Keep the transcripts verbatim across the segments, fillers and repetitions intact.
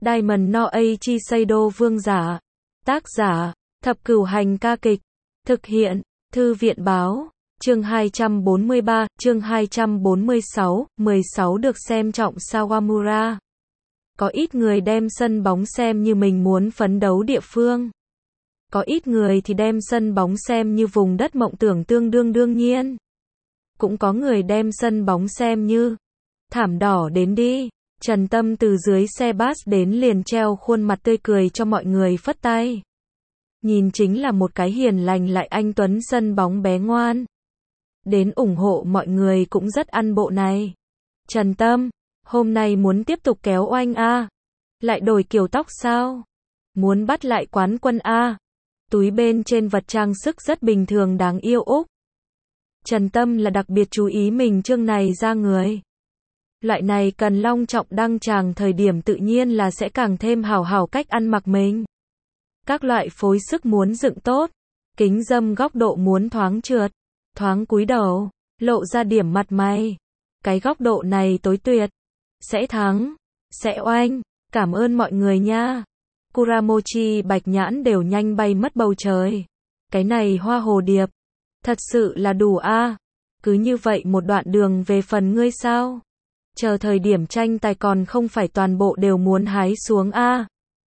Diamond no Aichi Seido vương giả. Tác giả, Thập Cửu Hành ca kịch. Thực hiện, Thư viện báo. Chương hai trăm bốn mươi ba, chương hai trăm bốn mươi sáu, mười sáu được xem trọng Sawamura. Có ít người đem sân bóng xem như mình muốn phấn đấu địa phương. Có ít người thì đem sân bóng xem như vùng đất mộng tưởng tương đương đương nhiên. Cũng có người đem sân bóng xem như thảm đỏ đến đi. Trần Tâm từ dưới xe bus đến liền treo khuôn mặt tươi cười cho mọi người phất tay. Nhìn chính là một cái hiền lành lại anh tuấn sân bóng bé ngoan. Đến ủng hộ mọi người cũng rất ăn bộ này. Trần Tâm, hôm nay muốn tiếp tục kéo oanh a? Lại đổi kiểu tóc sao? Muốn bắt lại quán quân a? Túi bên trên vật trang sức rất bình thường đáng yêu úc. Trần Tâm là đặc biệt chú ý mình chương này ra người. Loại này cần long trọng đăng tràng thời điểm tự nhiên là sẽ càng thêm hảo hảo cách ăn mặc mình. Các loại phối sức muốn dựng tốt, kính dâm góc độ muốn thoáng trượt, thoáng cúi đầu, lộ ra điểm mặt mày. Cái góc độ này tối tuyệt. Sẽ thắng, sẽ oanh, cảm ơn mọi người nha. Kuramochi bạch nhãn đều nhanh bay mất bầu trời. Cái này hoa hồ điệp, thật sự là đủ a. Cứ như vậy một đoạn đường về phần ngươi sao? Chờ thời điểm tranh tài còn không phải toàn bộ đều muốn hái xuống a.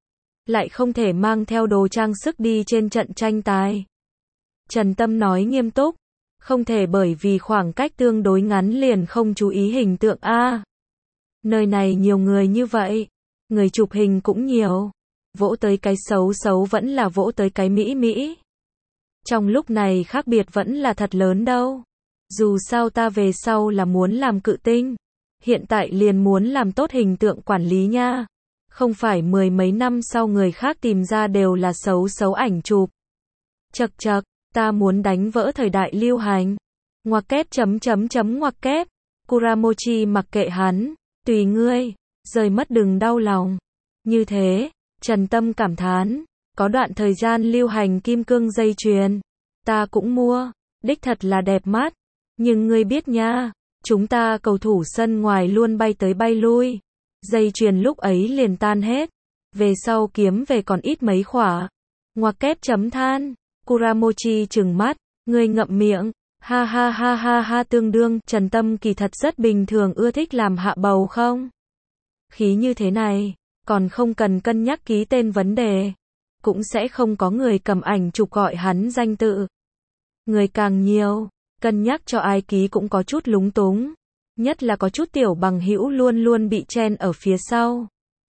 Lại không thể mang theo đồ trang sức đi trên trận tranh tài. Trần Tâm nói nghiêm túc, không thể bởi vì khoảng cách tương đối ngắn liền không chú ý hình tượng a. Nơi này nhiều người như vậy, người chụp hình cũng nhiều. Vỗ tới cái xấu xấu vẫn là vỗ tới cái mỹ mỹ. Trong lúc này khác biệt vẫn là thật lớn đâu. Dù sao ta về sau là muốn làm cự tinh. Hiện tại liền muốn làm tốt hình tượng quản lý nha. Không phải mười mấy năm sau người khác tìm ra đều là xấu xấu ảnh chụp. Chật chật, ta muốn đánh vỡ thời đại lưu hành. Ngoặc kép chấm chấm chấm ngoặc kép. Kuramochi mặc kệ hắn, tùy ngươi, rời mất đừng đau lòng. Như thế, Trần Tâm cảm thán, có đoạn thời gian lưu hành kim cương dây chuyền. Ta cũng mua, đích thật là đẹp mắt. Nhưng ngươi biết nha, chúng ta cầu thủ sân ngoài luôn bay tới bay lui. Dây chuyền lúc ấy liền tan hết. Về sau kiếm về còn ít mấy khỏa. Ngoặc kép chấm than. Kuramochi trừng mắt, ngươi ngậm miệng. Ha ha ha ha ha tương đương. Trần Tâm kỳ thật rất bình thường ưa thích làm hạ bầu không? Khí như thế này, còn không cần cân nhắc ký tên vấn đề. Cũng sẽ không có người cầm ảnh chụp gọi hắn danh tự. Người càng nhiều, cân nhắc cho ai ký cũng có chút lúng túng. Nhất là có chút tiểu bằng hữu luôn luôn bị chen ở phía sau.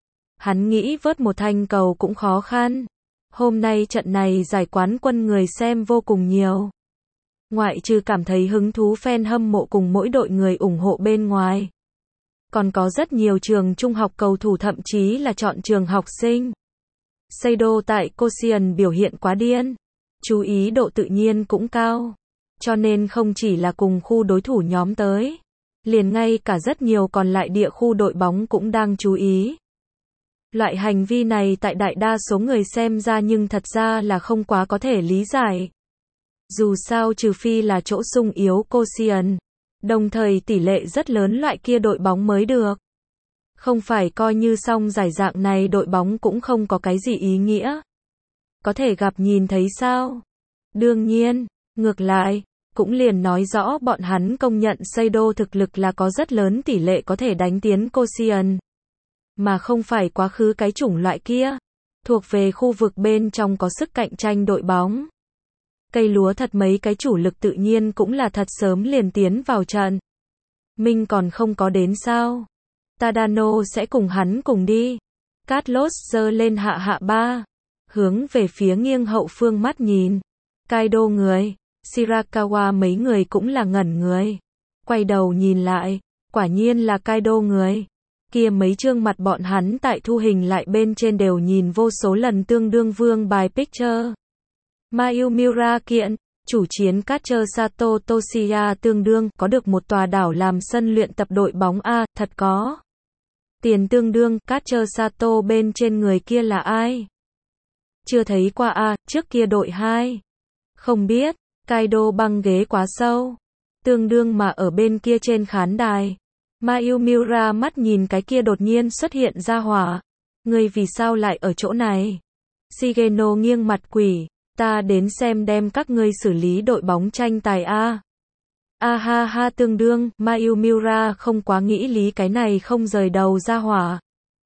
Hắn nghĩ vớt một thanh cầu cũng khó khăn. Hôm nay trận này giải quán quân người xem vô cùng nhiều. Ngoại trừ cảm thấy hứng thú fan hâm mộ cùng mỗi đội người ủng hộ bên ngoài. Còn có rất nhiều trường trung học cầu thủ thậm chí là chọn trường học sinh. Seido tại Koshien biểu hiện quá điên. Chú ý độ tự nhiên cũng cao. Cho nên không chỉ là cùng khu đối thủ nhóm tới. Liền ngay cả rất nhiều còn lại địa khu đội bóng cũng đang chú ý. Loại hành vi này tại đại đa số người xem ra nhưng thật ra là không quá có thể lý giải. Dù sao trừ phi là chỗ sung yếu Koshien. Đồng thời tỷ lệ rất lớn loại kia đội bóng mới được. Không phải coi như xong giải dạng này đội bóng cũng không có cái gì ý nghĩa. Có thể gặp nhìn thấy sao? Đương nhiên, ngược lại, cũng liền nói rõ bọn hắn công nhận Seido thực lực là có rất lớn tỷ lệ có thể đánh tiến Koshien. Mà không phải quá khứ cái chủng loại kia. Thuộc về khu vực bên trong có sức cạnh tranh đội bóng. Cây lúa thật mấy cái chủ lực tự nhiên cũng là thật sớm liền tiến vào trận. Minh còn không có đến sao? Tadano sẽ cùng hắn cùng đi. Carlos giơ lên hạ hạ ba. Hướng về phía nghiêng hậu phương mắt nhìn. Kaido người. Shirakawa mấy người cũng là ngẩn người. Quay đầu nhìn lại. Quả nhiên là Kaido người. Kia mấy chương mặt bọn hắn tại thu hình lại bên trên đều nhìn vô số lần tương đương vương bài picture. Mayumura kiện, chủ chiến catcher Sato Toshiya tương đương có được một tòa đảo làm sân luyện tập đội bóng A, thật có. Tiền tương đương catcher Sato bên trên người kia là ai? Chưa thấy qua A, trước kia đội hai. Không biết, Kaido băng ghế quá sâu. Tương đương mà ở bên kia trên khán đài. Mayumura mắt nhìn cái kia đột nhiên xuất hiện ra hỏa. Ngươi vì sao lại ở chỗ này? Shigeno nghiêng mặt quỷ, ta đến xem đem các ngươi xử lý đội bóng tranh tài a. A ha ha tương đương, Mayumura không quá nghĩ lý cái này không rời đầu ra hỏa.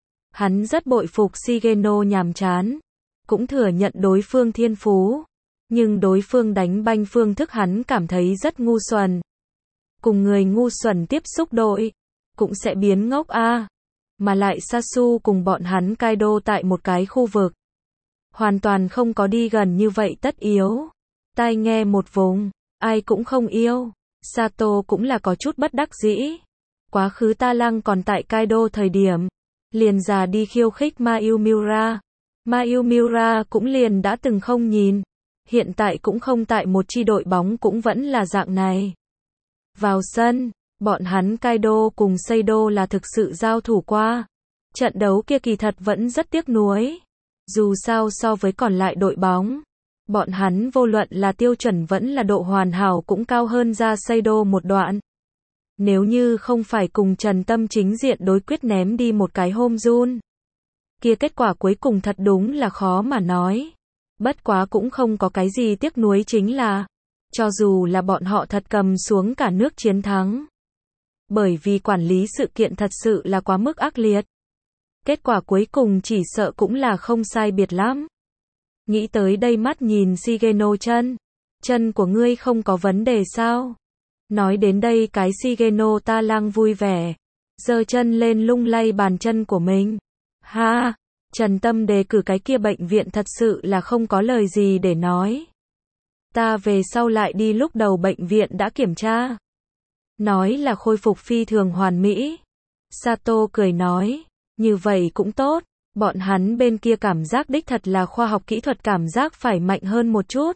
Hắn rất bội phục Shigeno nhàm chán, cũng thừa nhận đối phương thiên phú, nhưng đối phương đánh banh phương thức hắn cảm thấy rất ngu xuẩn. Cùng người ngu xuẩn tiếp xúc đội, cũng sẽ biến ngốc a. Mà lại Sasu cùng bọn hắn Kaido tại một cái khu vực, hoàn toàn không có đi gần như vậy tất yếu. Tai nghe một vùng, ai cũng không yêu. Sato cũng là có chút bất đắc dĩ. Quá khứ Ta Lăng còn tại Kaido thời điểm, liền già đi khiêu khích Mayumura. Mayumura cũng liền đã từng không nhìn, hiện tại cũng không tại một chi đội bóng cũng vẫn là dạng này. Vào sân, bọn hắn Kaido cùng Seido là thực sự giao thủ qua. Trận đấu kia kỳ thật vẫn rất tiếc nuối. Dù sao so với còn lại đội bóng, bọn hắn vô luận là tiêu chuẩn vẫn là độ hoàn hảo cũng cao hơn ra Seido một đoạn. Nếu như không phải cùng Trần Tâm chính diện đối quyết ném đi một cái home run, kia kết quả cuối cùng thật đúng là khó mà nói. Bất quá cũng không có cái gì tiếc nuối chính là, cho dù là bọn họ thật cầm xuống cả nước chiến thắng, bởi vì quản lý sự kiện thật sự là quá mức ác liệt. Kết quả cuối cùng chỉ sợ cũng là không sai biệt lắm. Nghĩ tới đây mắt nhìn Shigeno chân. Chân của ngươi không có vấn đề sao? Nói đến đây cái Shigeno Ta Lăng vui vẻ. Giơ chân lên lung lay bàn chân của mình. Ha! Trần Tâm đề cử cái kia bệnh viện thật sự là không có lời gì để nói. Ta về sau lại đi lúc đầu bệnh viện đã kiểm tra. Nói là khôi phục phi thường hoàn mỹ. Sato cười nói. Như vậy cũng tốt. Bọn hắn bên kia cảm giác đích thật là khoa học kỹ thuật cảm giác phải mạnh hơn một chút.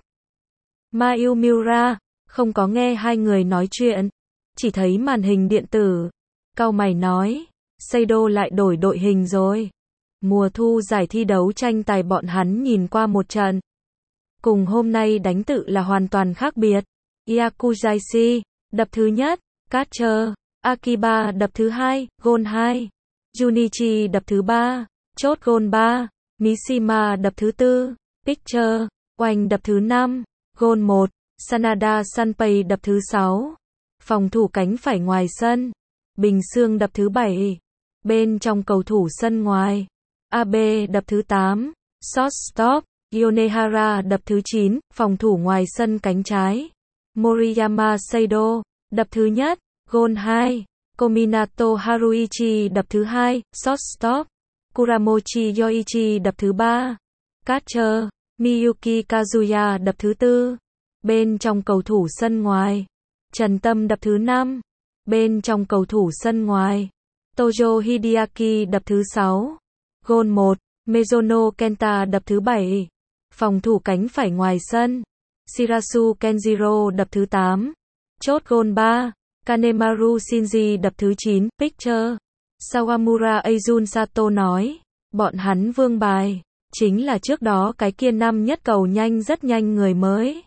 Mayumura không có nghe hai người nói chuyện, chỉ thấy màn hình điện tử. Cau mày nói, Seido lại đổi đội hình rồi. Mùa thu giải thi đấu tranh tài bọn hắn nhìn qua một trận. Cùng hôm nay đánh tự là hoàn toàn khác biệt. Yakuzashi, đập thứ nhất, Catcher, Akiba đập thứ hai, Gôn hai. Junichi đập thứ ba, chốt Gôn ba, Mishima đập thứ tư, Picture, Oanh đập thứ năm, Gôn một, Sanada Sanpei đập thứ sáu, phòng thủ cánh phải ngoài sân, Bình Sương đập thứ bảy, bên trong cầu thủ sân ngoài, Abe đập thứ tám, Shortstop, Yonehara đập thứ chín, phòng thủ ngoài sân cánh trái, Moriyama Seido, đập thứ nhất, Gôn hai. Kominato Haruichi đập thứ hai, shortstop. Kuramochi Yoichi đập thứ ba. Catcher, Miyuki Kazuya đập thứ tư. Bên trong cầu thủ sân ngoài, Trần Tâm đập thứ năm. Bên trong cầu thủ sân ngoài, Tojo Hideaki đập thứ sáu. Gôn một, Mizuno Kenta đập thứ bảy. Phòng thủ cánh phải ngoài sân, Shirasu Kenjiro đập thứ tám. Chốt Gôn ba. Kanemaru Shinji đập thứ chín, Picture. Sawamura Eijun Sato nói, bọn hắn vương bài, chính là trước đó cái kia năm nhất cầu nhanh rất nhanh người mới.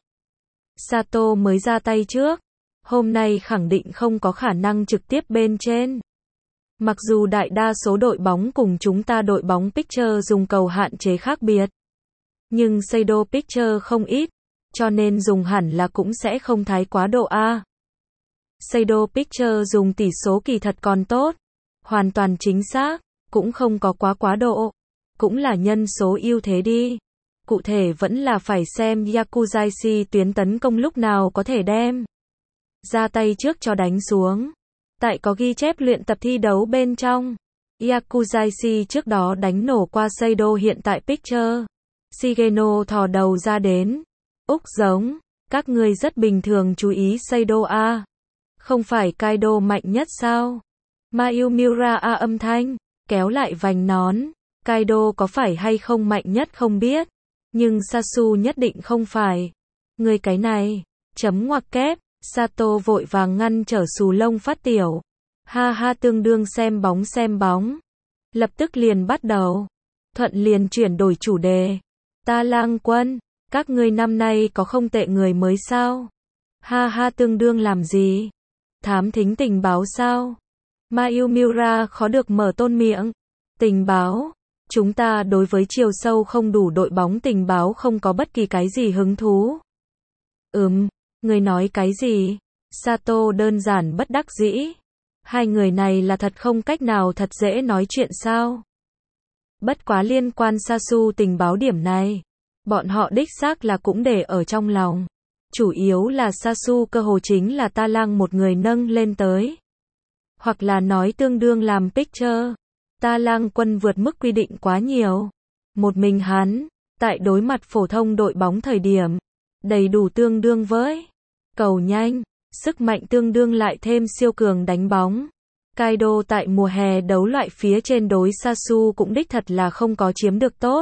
Sato mới ra tay trước, hôm nay khẳng định không có khả năng trực tiếp bên trên. Mặc dù đại đa số đội bóng cùng chúng ta đội bóng Picture dùng cầu hạn chế khác biệt, nhưng Seido Picture không ít, cho nên dùng hẳn là cũng sẽ không thái quá độ A. Seido Picture dùng tỷ số kỳ thật còn tốt, hoàn toàn chính xác, cũng không có quá quá độ, cũng là nhân số ưu thế đi. Cụ thể vẫn là phải xem Yakuzashi tuyến tấn công lúc nào có thể đem ra tay trước cho đánh xuống. Tại có ghi chép luyện tập thi đấu bên trong, Yakuzashi trước đó đánh nổ qua Seido hiện tại Picture. Shigeno thò đầu ra đến. Úc giống, các ngươi rất bình thường chú ý Seido A. Không phải Kaido mạnh nhất sao? Mayumura A âm thanh, kéo lại vành nón. Kaido có phải hay không mạnh nhất không biết, nhưng Sasu nhất định không phải. Người cái này, chấm ngoặc kép, Sato vội vàng ngăn trở xù lông phát tiểu. Ha ha tương đương xem bóng xem bóng. Lập tức liền bắt đầu. Thuận liền chuyển đổi chủ đề. Ta Lang Quân, các ngươi năm nay có không tệ người mới sao? Ha ha tương đương làm gì? Thám thính tình báo sao? Mayumura khó được mở tôn miệng. Tình báo, Chúng ta đối với chiều sâu không đủ đội bóng tình báo không có bất kỳ cái gì hứng thú. Ừm, người nói cái gì? Sato đơn giản bất đắc dĩ. Hai người này là thật không cách nào thật dễ nói chuyện sao? Bất quá liên quan Sasu tình báo điểm này, bọn họ đích xác là cũng để ở trong lòng. Chủ yếu là Sasu cơ hồ chính là Ta Lang một người nâng lên tới. Hoặc là nói tương đương làm picture. Ta Lang quân vượt mức quy định quá nhiều. Một mình hắn, tại đối mặt phổ thông đội bóng thời điểm, đầy đủ tương đương với cầu nhanh, sức mạnh tương đương lại thêm siêu cường đánh bóng. Kaido tại mùa hè đấu loại phía trên đối Sasu cũng đích thật là không có chiếm được tốt.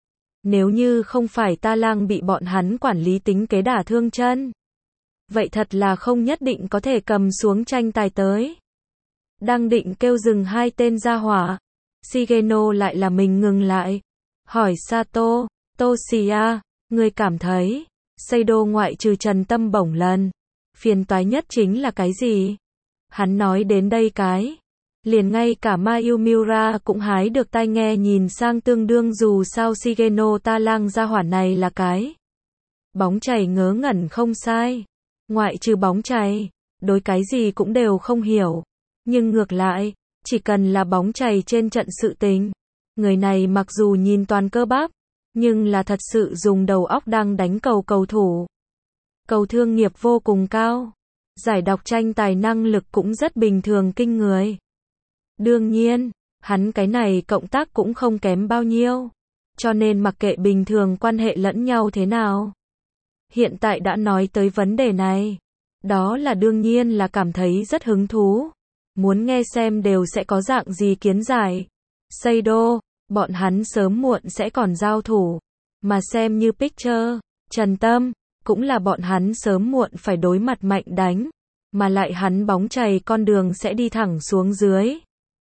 Nếu như không phải Ta Lang bị bọn hắn quản lý tính kế đả thương chân, vậy thật là không nhất định có thể cầm xuống tranh tài tới. Đang định kêu dừng hai tên gia hỏa, Shigeno lại là mình ngừng lại. Hỏi Sato, Toshia, ngươi cảm thấy, Seido ngoại trừ Trần Tâm bổng lần, phiền toái nhất chính là cái gì? Hắn nói đến đây cái, liền ngay cả Mayumura cũng hái được tai nghe nhìn sang tương đương dù sao Shigeno Ta Lang gia hỏa này là cái. Bóng chày ngớ ngẩn không sai. Ngoại trừ bóng chày, đối cái gì cũng đều không hiểu. Nhưng ngược lại, chỉ cần là bóng chày trên trận sự tình. Người này mặc dù nhìn toàn cơ bắp, nhưng là thật sự dùng đầu óc đang đánh cầu cầu thủ. Cầu thương nghiệp vô cùng cao. Giải đọc tranh tài năng lực cũng rất bình thường kinh người. Đương nhiên, hắn cái này cộng tác cũng không kém bao nhiêu. Cho nên mặc kệ bình thường quan hệ lẫn nhau thế nào. Hiện tại đã nói tới vấn đề này. Đó là đương nhiên là cảm thấy rất hứng thú. Muốn nghe xem đều sẽ có dạng gì kiến giải. Seido, bọn hắn sớm muộn sẽ còn giao thủ. Mà xem như picture, Trần Tâm, cũng là bọn hắn sớm muộn phải đối mặt mạnh đánh. Mà lại hắn bóng chày con đường sẽ đi thẳng xuống dưới.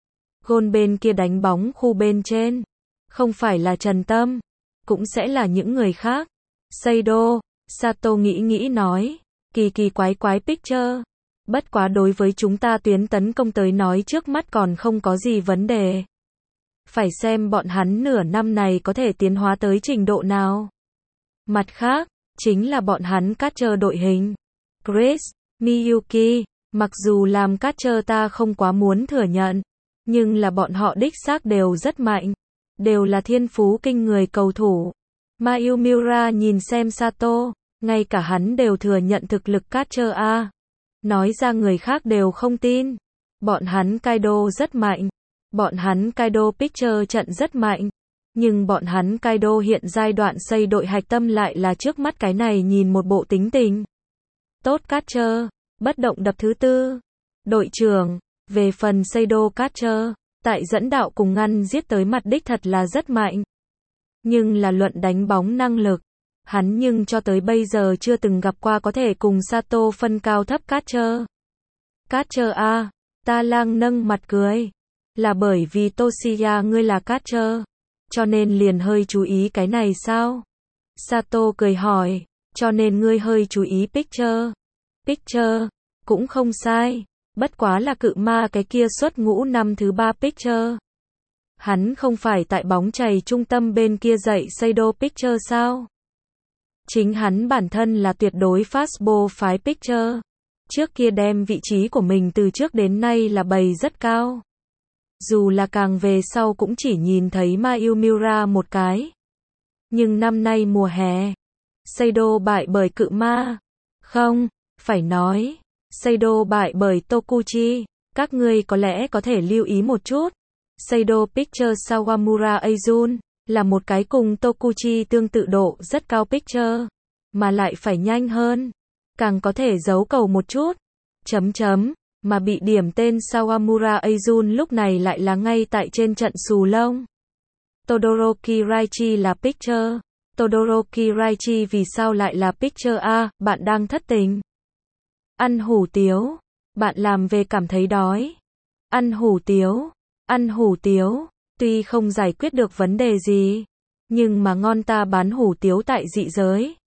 Gôn bên kia đánh bóng khu bên trên. Không phải là Trần Tâm, cũng sẽ là những người khác. Seido, Sato nghĩ nghĩ nói, kỳ kỳ quái quái picture. Bất quá đối với chúng ta tuyến tấn công tới nói trước mắt còn không có gì vấn đề. Phải xem bọn hắn nửa năm này có thể tiến hóa tới trình độ nào. Mặt khác, chính là bọn hắn catcher đội hình. Chris, Miyuki, mặc dù làm catcher ta không quá muốn thừa nhận, nhưng là bọn họ đích xác đều rất mạnh. Đều là thiên phú kinh người cầu thủ. Mayumura nhìn xem Sato, ngay cả hắn đều thừa nhận thực lực catcher A. Nói ra người khác đều không tin. Bọn hắn Kaido rất mạnh. Bọn hắn Kaido Picture trận rất mạnh. Nhưng bọn hắn Kaido hiện giai đoạn xây đội hạch tâm lại là trước mắt cái này nhìn một bộ tính tình. Tốt catcher, bất động đập thứ tư. Đội trưởng, về phần Seido catcher, tại dẫn đạo cùng ngăn giết tới mặt đích thật là rất mạnh. Nhưng là luận đánh bóng năng lực, hắn nhưng cho tới bây giờ chưa từng gặp qua có thể cùng Sato phân cao thấp catcher. Catcher A, Ta Lang nâng mặt cười. Là bởi vì Toshia ngươi là catcher, cho nên liền hơi chú ý cái này sao? Sato cười hỏi, cho nên ngươi hơi chú ý picture. Picture, cũng không sai, bất quá là cự ma cái kia xuất ngũ năm thứ ba picture. Hắn không phải tại bóng chày trung tâm bên kia dạy Seido picture sao? Chính hắn bản thân là tuyệt đối fastball phái picture. Trước kia đem vị trí của mình từ trước đến nay là bày rất cao. Dù là càng về sau cũng chỉ nhìn thấy Mayumura một cái. Nhưng năm nay mùa hè, Seido bại bởi cự ma. Không, phải nói, Seido bại bởi Tokuchi. Các ngươi có lẽ có thể lưu ý một chút. Seido Picture Sawamura Azun là một cái cùng Tokuchi tương tự độ rất cao picture, mà lại phải nhanh hơn, càng có thể giấu cầu một chút. Chấm chấm, mà bị điểm tên Sawamura Azun lúc này lại là ngay tại trên trận xù lông. Todoroki Raichi là picture. Todoroki Raichi vì sao lại là picture A, bạn đang thất tình. Ăn hủ tiếu, bạn làm về cảm thấy đói. Ăn hủ tiếu, ăn hủ tiếu, tuy không giải quyết được vấn đề gì, nhưng mà ngon ta bán hủ tiếu tại dị giới.